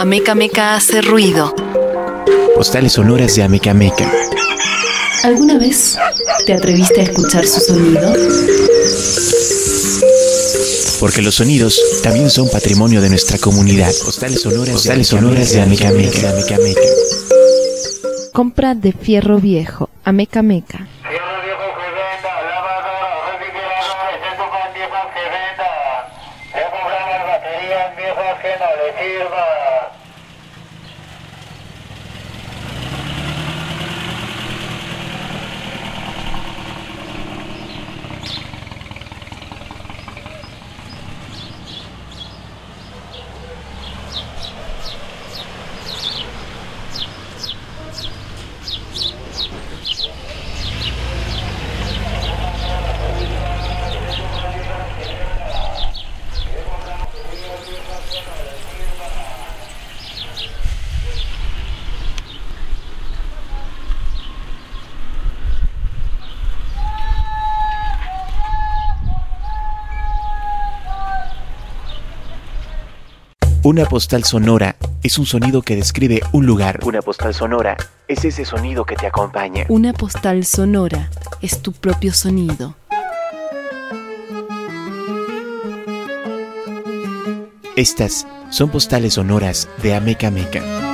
Ameca Meca hace ruido. Postales sonoras de Ameca Meca. ¿Alguna vez te atreviste a escuchar su sonido? Porque los sonidos también son patrimonio de nuestra comunidad. Postales sonoras de Ameca Meca. Compra de fierro viejo, Ameca Meca. Fierro viejo que venda, lavadora, refrigeradores, estufas viejas que venda. Le compramos baterías viejas que no le sirvan. Una postal sonora es un sonido que describe un lugar. Una postal sonora es ese sonido que te acompaña. Una postal sonora es tu propio sonido. Estas son postales sonoras de Ameca Meca.